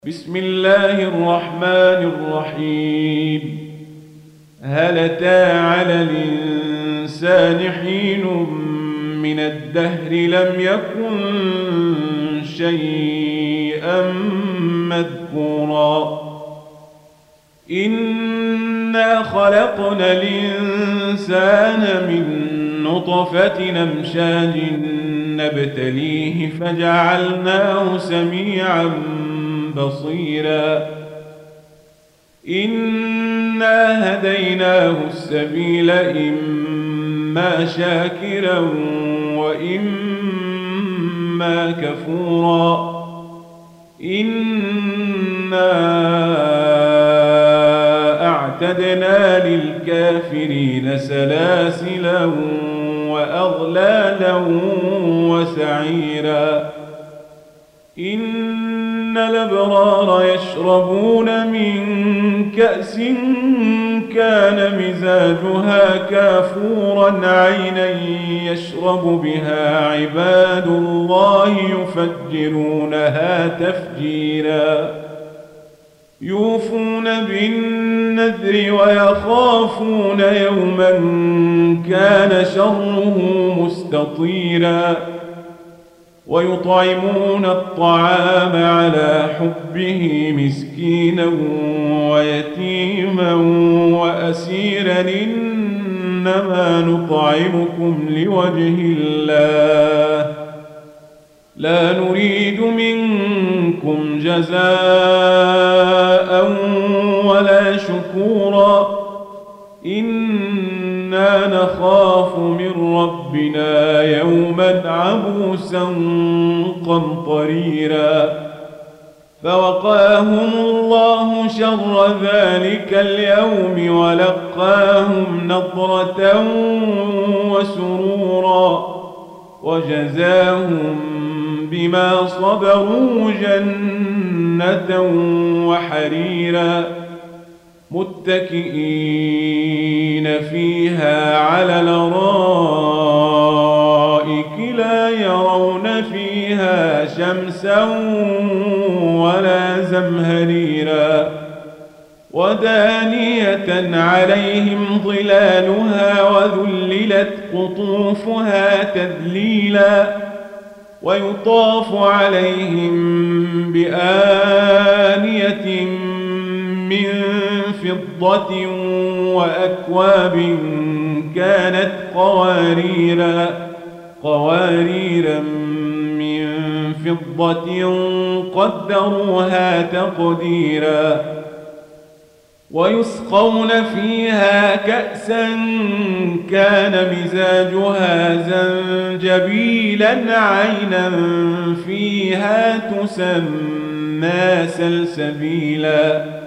بسم الله الرحمن الرحيم. هل أتى على الإنسان حين من الدهر لم يكن شيئا مذكورا إنا خلقنا الإنسان من نطفة أمشاج نبتليه فجعلناه سميعا بصيرا إنا هديناه السبيل إما شاكرا وإما كفورا إنا أعتدنا للكافرين سلاسلا وأغلالا وسعيرا إن الأبرار يشربون من كأس كان مزاجها كافورا عينا يشرب بها عباد الله يفجرونها تفجيرا يوفون بالنذر ويخافون يوما كان شره مستطيرا ويطعمون الطعام على حبه مسكينا ويتيما وأسيرا إنما نطعمكم لوجه الله لا نريد منكم جزاء ولا شكورا إنا نخاف من ربنا يوما عبوسا قمطريرا فوقاهم الله شر ذلك اليوم ولقاهم نضرة وسرورا وجزاهم بما صبروا جنة وحريرا متكئين فيها على الأرائك لا يرون فيها شمسا ولا زمهريرا ودانية عليهم ظلالها وذللت قطوفها تذليلا ويطاف عليهم بآنية من فضة وأكواب كانت قواريرا من فضة قدروها تقديرا ويسقون فيها كأسا كان مزاجها زنجبيلا عينا فيها تسمى سلسبيلا